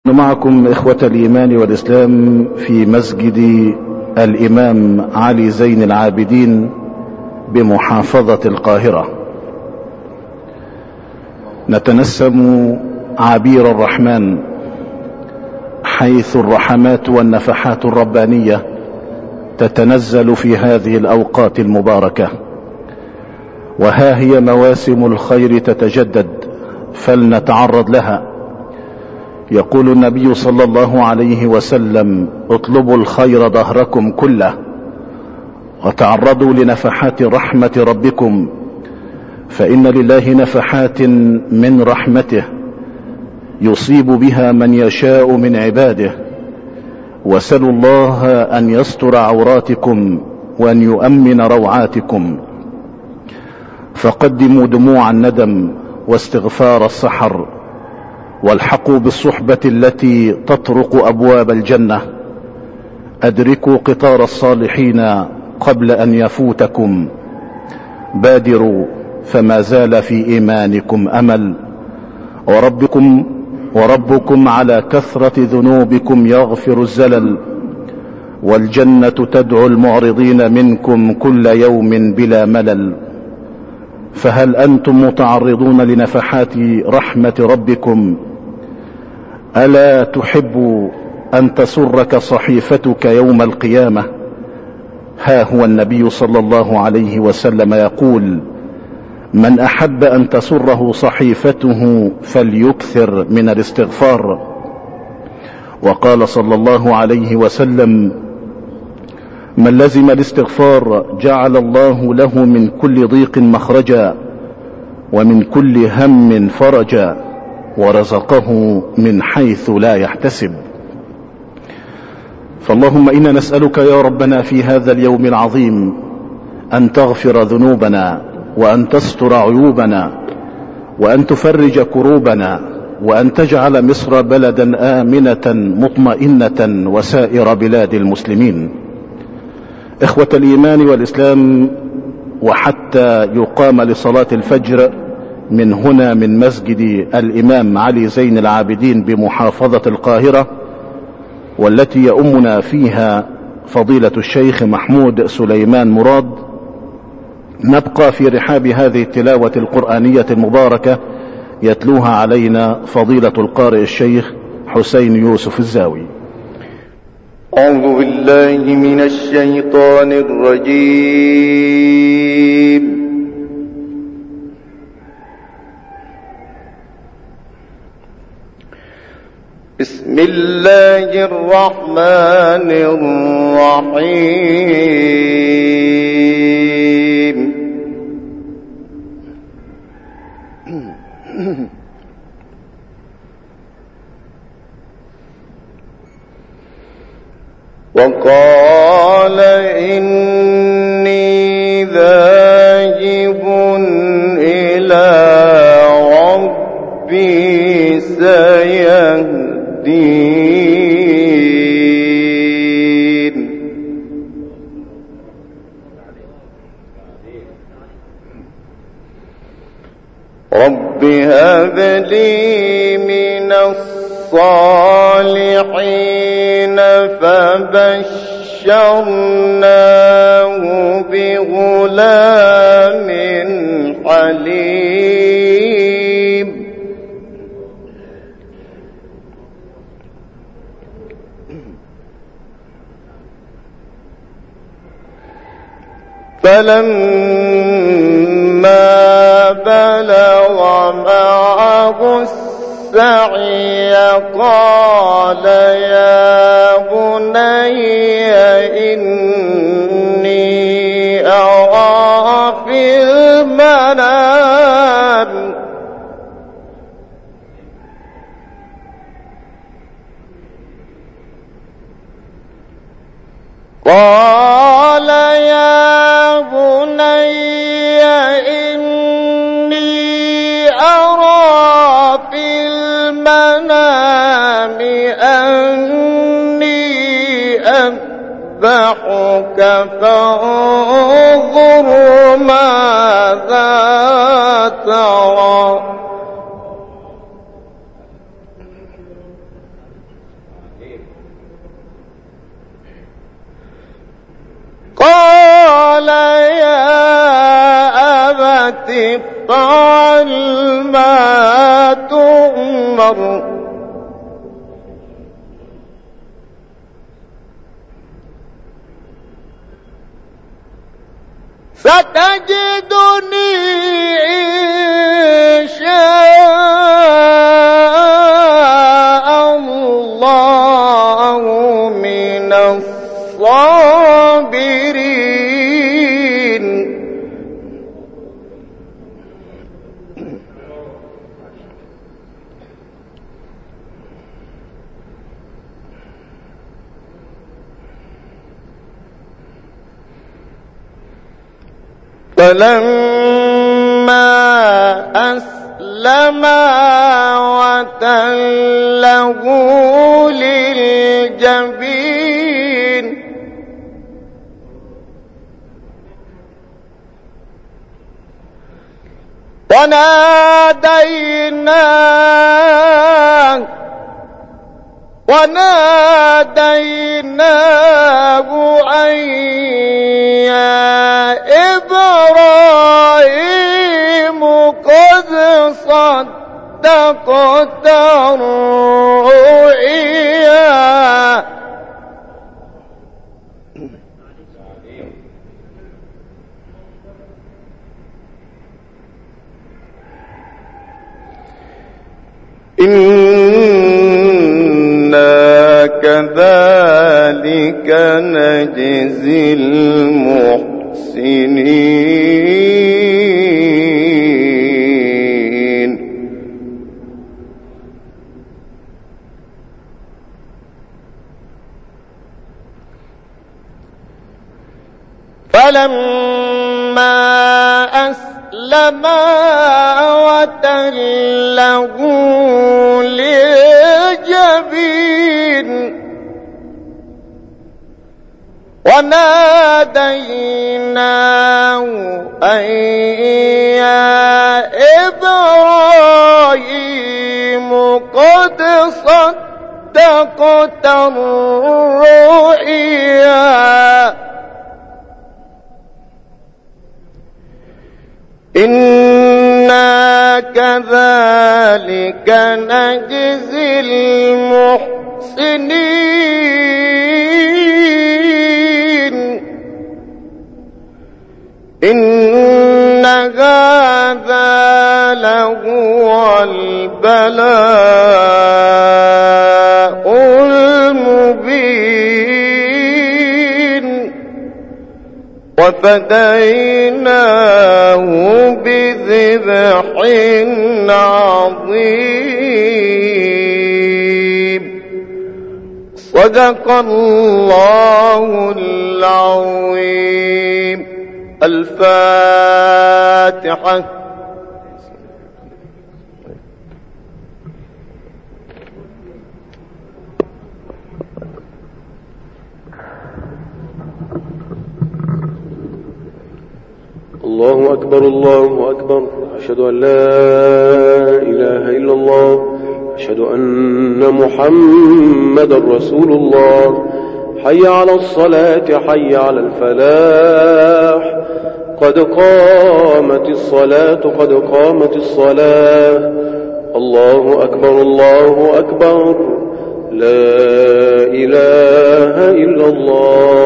معكم إخوة الإيمان والإسلام في مسجد الإمام علي زين العابدين بمحافظة القاهرة، نتنسم عبير الرحمن، حيث الرحمات والنفحات الربانية تتنزل في هذه الأوقات المباركة، وها هي مواسم الخير تتجدد فلنتعرض لها. يقول النبي صلى الله عليه وسلم: اطلبوا الخير دهركم كله، وتعرضوا لنفحات رحمة ربكم، فإن لله نفحات من رحمته يصيب بها من يشاء من عباده، واسألوا الله أن يستر عوراتكم وأن يؤمن روعاتكم، فقدموا دموع الندم واستغفار السحر، والحقوا بالصحبة التي تطرق أبواب الجنة، أدركوا قطار الصالحين قبل أن يفوتكم، بادروا فما زال في إيمانكم أمل، وربكم على كثرة ذنوبكم يغفر الزلل، والجنة تدعو المعرضين منكم كل يوم بلا ملل. فهل أنتم متعرضون لنفحات رحمة ربكم؟ ألا تحب أن تسرك صحيفتك يوم القيامة؟ ها هو النبي صلى الله عليه وسلم يقول: من أحب أن تسره صحيفته فليكثر من الاستغفار. وقال صلى الله عليه وسلم: من لزم الاستغفار جعل الله له من كل ضيق مخرجا، ومن كل هم فرجا، ورزقه من حيث لا يحتسب. فاللهم إنا نسألك يا ربنا في هذا اليوم العظيم أن تغفر ذنوبنا، وأن تستر عيوبنا، وأن تفرج كروبنا، وأن تجعل مصر بلدا آمنة مطمئنة وسائر بلاد المسلمين. إخوة الإيمان والإسلام، وحتى يقام لصلاة الفجر من هنا من مسجد الإمام علي زين العابدين بمحافظة القاهرة، والتي يؤمنا فيها فضيلة الشيخ محمود سليمان مراد، نبقى في رحاب هذه التلاوة القرآنية المباركة يتلوها علينا فضيلة القارئ الشيخ حسين يوسف الزاوي. أعوذ بالله من الشيطان الرجيم. بسم الله الرحمن الرحيم. وقال إني ذاهب إلى ربي سيهدين. رب هب لي من الصالحين، فبشرناه بغلام حليم. فلما بلغ معه السعي قال يا بني إني أرى في المنام أني أذبحك فانظر ماذا ترى. افعل ما تؤمر ستجدني إن شاء الله من الصابرين. فلما أسلما وتله للجبين وناديناه أن يا إبراهيم قد صدقت الرؤيا إنا كذلك نجزي المحسنين. فلما أسلما وتله للجبين وناديناه أن يا إبراهيم قد صدقت الرؤيا إنا كذلك نجزي المحسنين. إن هذا لهو البلاء المبين وفديناه بذبح عظيم. صدق الله العظيم. الفاتحة. الله أكبر الله أكبر. أشهد أن لا إله إلا الله. أشهد أن محمدا رسول الله. حي على الصلاة حي على الفلاح. قد قامت الصلاة قد قامت الصلاة. الله أكبر الله أكبر. لا إله إلا الله.